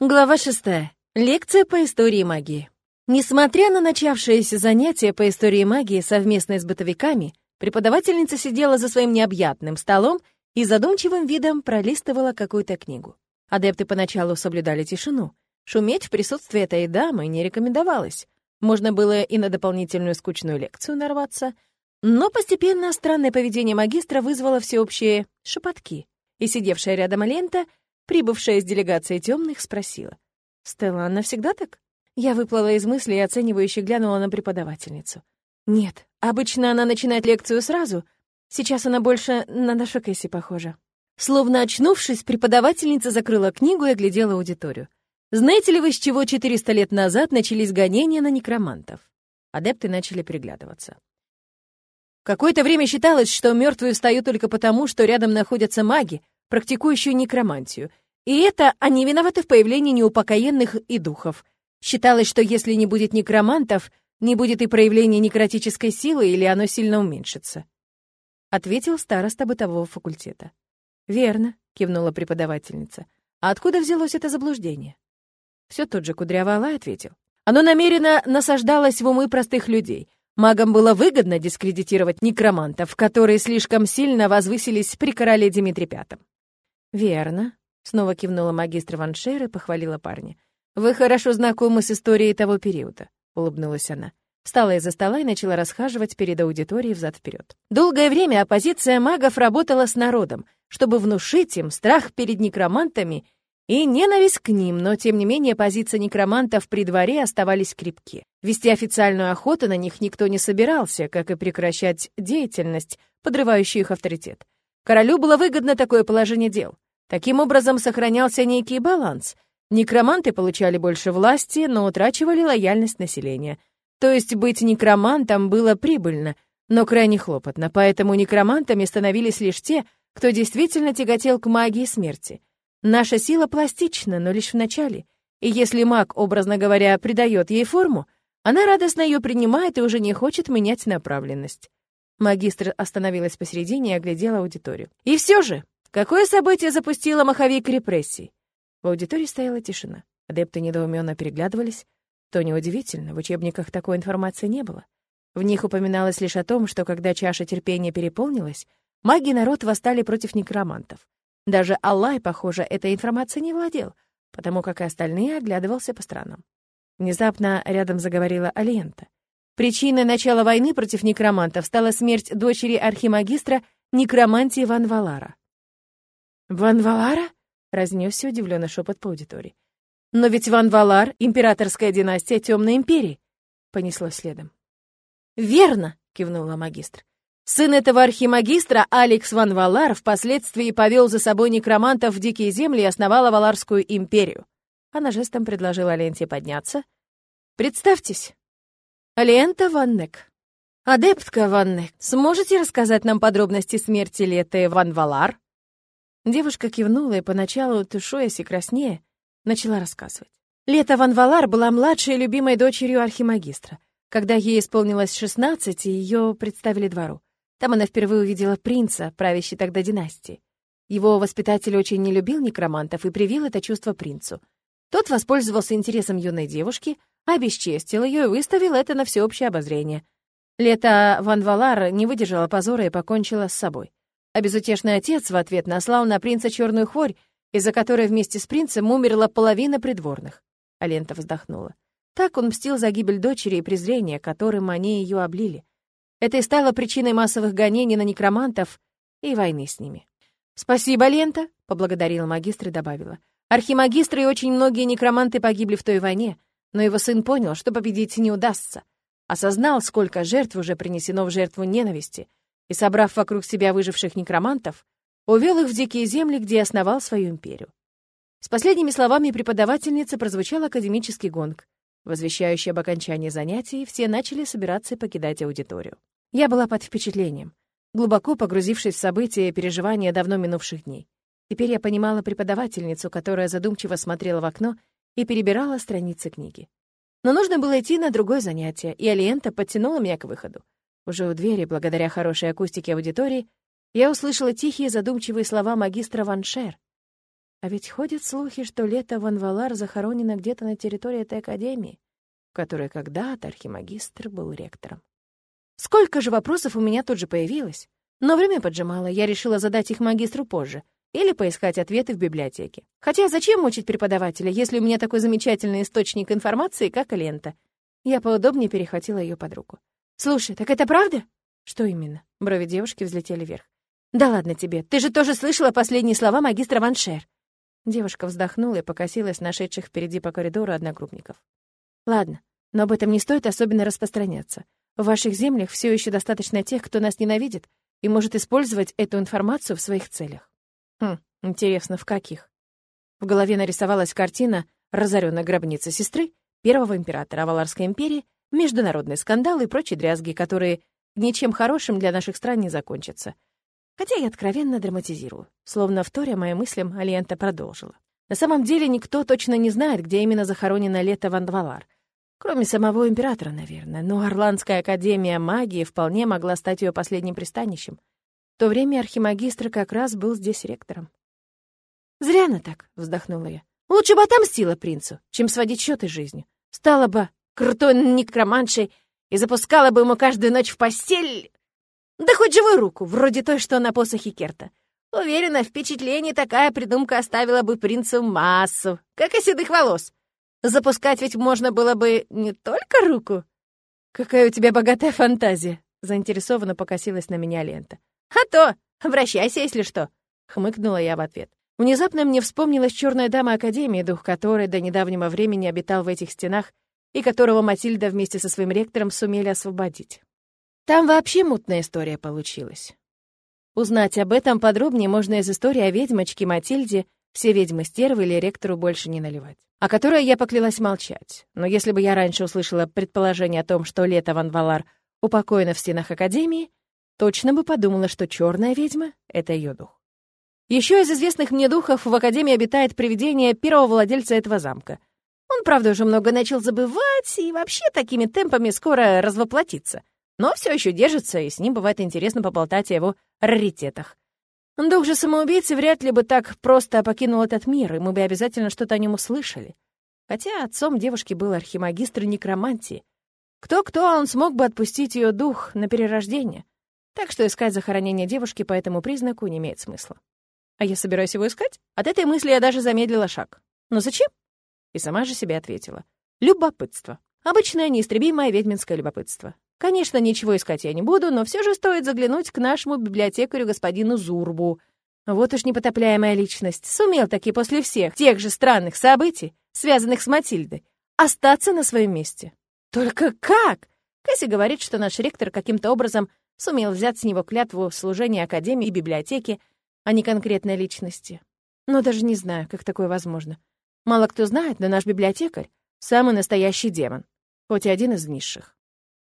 Глава 6. Лекция по истории магии. Несмотря на начавшиеся занятия по истории магии совместно с бытовиками, преподавательница сидела за своим необъятным столом и задумчивым видом пролистывала какую-то книгу. Адепты поначалу соблюдали тишину. Шуметь в присутствии этой дамы не рекомендовалось. Можно было и на дополнительную скучную лекцию нарваться. Но постепенно странное поведение магистра вызвало всеобщие шепотки. И сидевшая рядом Алента, прибывшая из делегации темных, спросила: «Стелла, она всегда так?» Я выплыла из мыслей и оценивающе глянула на преподавательницу. «Нет, обычно она начинает лекцию сразу. Сейчас она больше на нашу Кэсси похожа». Словно очнувшись, преподавательница закрыла книгу и оглядела аудиторию. «Знаете ли вы, с чего 400 лет назад начались гонения на некромантов?» Адепты начали переглядываться. Какое-то время считалось, что мертвые встают только потому, что рядом находятся маги, практикующие некромантию. И это они виноваты в появлении неупокоенных и духов. Считалось, что если не будет некромантов, не будет и проявления некротической силы, или оно сильно уменьшится. Ответил староста бытового факультета. «Верно», — кивнула преподавательница. «А откуда взялось это заблуждение?» Все тот же кудрявый Алай ответил. «Оно намеренно насаждалось в умы простых людей. Магам было выгодно дискредитировать некромантов, которые слишком сильно возвысились при короле Дмитрии V». «Верно», — снова кивнула магистр Ваншер и похвалила парня. «Вы хорошо знакомы с историей того периода», — улыбнулась она. Встала из-за стола и начала расхаживать перед аудиторией взад-вперед. Долгое время оппозиция магов работала с народом, чтобы внушить им страх перед некромантами и ненависть к ним, но, тем не менее, позиции некромантов при дворе оставались крепки. Вести официальную охоту на них никто не собирался, как и прекращать деятельность, подрывающую их авторитет. Королю было выгодно такое положение дел. Таким образом, сохранялся некий баланс. Некроманты получали больше власти, но утрачивали лояльность населения. То есть быть некромантом было прибыльно, но крайне хлопотно, поэтому некромантами становились лишь те, кто действительно тяготел к магии смерти. Наша сила пластична, но лишь в начале, и если маг, образно говоря, придает ей форму, она радостно ее принимает и уже не хочет менять направленность. Магистр остановилась посередине и оглядела аудиторию. И все же, какое событие запустило маховик репрессий? В аудитории стояла тишина. Адепты недоуменно переглядывались. То неудивительно, в учебниках такой информации не было. В них упоминалось лишь о том, что когда чаша терпения переполнилась, маги и народ восстали против некромантов. Даже Аллай, похоже, этой информацией не владел, потому как и остальные оглядывался по сторонам. Внезапно рядом заговорила Алента. Причиной начала войны против некромантов стала смерть дочери архимагистра некромантии Ван Валара. «Ван Валара?» — разнесся удивленный шепот по аудитории. «Но ведь Ван Валар — императорская династия Темной империи», — понеслось следом. «Верно!» — кивнула магистр. «Сын этого архимагистра, Алекс Ван Валар, впоследствии повел за собой некромантов в дикие земли и основал Валарскую империю». Она жестом предложила Аленте подняться. «Представьтесь, Алента Ван Нек». «Адептка Ван Нек, сможете рассказать нам подробности смерти Леты Ван Валар?» Девушка кивнула и, поначалу тушуясь и краснея, начала рассказывать. Лета Ван Валар была младшей и любимой дочерью архимагистра. Когда ей исполнилось 16, ее представили двору. Там она впервые увидела принца, правящей тогда династии. Его воспитатель очень не любил некромантов и привил это чувство принцу. Тот воспользовался интересом юной девушки, обесчестил ее и выставил это на всеобщее обозрение. Лета Ван Валар не выдержала позора и покончила с собой. А безутешный отец в ответ наслал на принца черную хворь, из-за которой вместе с принцем умерла половина придворных. Алента вздохнула. Так он мстил за гибель дочери и презрение, которым они ее облили. Это и стало причиной массовых гонений на некромантов и войны с ними. «Спасибо, Лента», — поблагодарила магистр и добавила. «Архимагистры и очень многие некроманты погибли в той войне, но его сын понял, что победить не удастся. Осознал, сколько жертв уже принесено в жертву ненависти, и, собрав вокруг себя выживших некромантов, увел их в дикие земли, где основал свою империю». С последними словами преподавательницы прозвучал академический гонг, возвещающий об окончании занятий, и все начали собираться и покидать аудиторию. Я была под впечатлением, глубоко погрузившись в события и переживания давно минувших дней. Теперь я понимала преподавательницу, которая задумчиво смотрела в окно и перебирала страницы книги. Но нужно было идти на другое занятие, и Алиента подтянула меня к выходу. Уже у двери, благодаря хорошей акустике аудитории, я услышала тихие задумчивые слова магистра Ваншер. А ведь ходят слухи, что Лето Ван Валар захоронена где-то на территории этой академии, в которой когда-то архимагистр был ректором. Сколько же вопросов у меня тут же появилось. Но время поджимало, я решила задать их магистру позже или поискать ответы в библиотеке. Хотя зачем мучить преподавателя, если у меня такой замечательный источник информации, как лента? Я поудобнее перехватила ее под руку. «Слушай, так это правда?» «Что именно?» Брови девушки взлетели вверх. «Да ладно тебе, ты же тоже слышала последние слова магистра Ваншер». Девушка вздохнула и покосилась на шедших впереди по коридору одногруппников. «Ладно, но об этом не стоит особенно распространяться. В ваших землях все еще достаточно тех, кто нас ненавидит и может использовать эту информацию в своих целях». Интересно, в каких? В голове нарисовалась картина разоренной гробницы сестры первого императора Аваларской империи, международные скандалы и прочие дрязги, которые ничем хорошим для наших стран не закончатся. Хотя я откровенно драматизирую. Словно вторя моим мыслям, Алиента продолжила. На самом деле никто точно не знает, где именно захоронена Лето Ван Валар. Кроме самого императора, наверное. Но Орландская академия магии вполне могла стать ее последним пристанищем. В то время архимагистр как раз был здесь ректором. «Зря она так», — вздохнула я. «Лучше бы отомстила принцу, чем сводить счеты с жизнью. Стала бы крутой некроманшей и запускала бы ему каждую ночь в постель. Да хоть живую руку, вроде той, что на посохе Керта. Уверена, впечатление такая придумка оставила бы принцу массу, как и седых волос. Запускать ведь можно было бы не только руку». «Какая у тебя богатая фантазия», — заинтересованно покосилась на меня лента. «А то! Обращайся, если что!» — хмыкнула я в ответ. Внезапно мне вспомнилась черная дама Академии, дух которой до недавнего времени обитал в этих стенах и которого Матильда вместе со своим ректором сумели освободить. Там вообще мутная история получилась. Узнать об этом подробнее можно из истории о ведьмочке Матильде «Все ведьмы-стервы» или ректору больше не наливать, о которой я поклялась молчать. Но если бы я раньше услышала предположение о том, что Лето Ван Валар упокоена в стенах Академии, точно бы подумала, что черная ведьма — это ее дух. Еще из известных мне духов в Академии обитает привидение первого владельца этого замка. Он, правда, уже много начал забывать и вообще такими темпами скоро развоплотится. Но все еще держится, и с ним бывает интересно поболтать о его раритетах. Дух же самоубийцы вряд ли бы так просто покинул этот мир, и мы бы обязательно что-то о нем услышали. Хотя отцом девушки был архимагистр некромантии. Кто-кто, он смог бы отпустить ее дух на перерождение. Так что искать захоронение девушки по этому признаку не имеет смысла. А я собираюсь его искать? От этой мысли я даже замедлила шаг. Но зачем? И сама же себе ответила. Любопытство. Обычное неистребимое ведьминское любопытство. Конечно, ничего искать я не буду, но все же стоит заглянуть к нашему библиотекарю господину Зурбу. Вот уж непотопляемая личность. Сумел таки после всех тех же странных событий, связанных с Матильдой, остаться на своем месте. Только как? Кэсси говорит, что наш ректор каким-то образом сумел взять с него клятву служения академии и библиотеки, а не конкретной личности. Но даже не знаю, как такое возможно. Мало кто знает, но наш библиотекарь — самый настоящий демон, хоть и один из низших.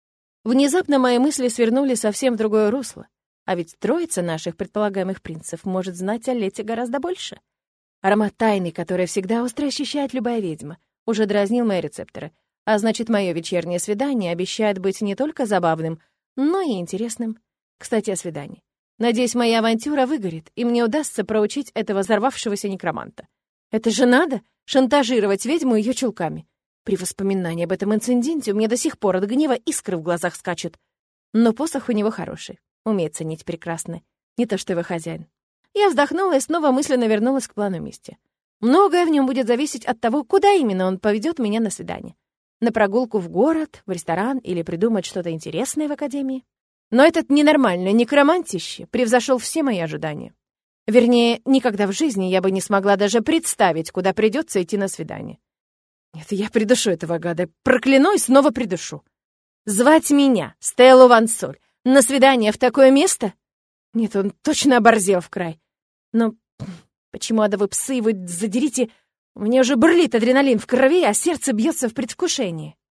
Внезапно мои мысли свернули совсем в другое русло. А ведь троица наших предполагаемых принцев может знать о Лете гораздо больше. Аромат тайны, который всегда остро ощущает любая ведьма, уже дразнил мои рецепторы. А значит, мое вечернее свидание обещает быть не только забавным, но и интересным. Кстати, о свидании. Надеюсь, моя авантюра выгорит, и мне удастся проучить этого взорвавшегося некроманта. Это же надо — шантажировать ведьму ее чулками. При воспоминании об этом инциденте у меня до сих пор от гнева искры в глазах скачут. Но посох у него хороший, умеет ценить прекрасное, не то что его хозяин. Я вздохнула и снова мысленно вернулась к плану мести. Многое в нем будет зависеть от того, куда именно он поведет меня на свидание. На прогулку в город, в ресторан или придумать что-то интересное в академии. Но этот ненормальный некромантище превзошел все мои ожидания. Вернее, никогда в жизни я бы не смогла даже представить, куда придется идти на свидание. Нет, я придушу этого гада, прокляну и снова придушу. Звать меня, Стеллу Вансоль, на свидание в такое место? Нет, он точно оборзел в край. Но почему, адовы псы, вы задерите? У меня уже бурлит адреналин в крови, а сердце бьется в предвкушении.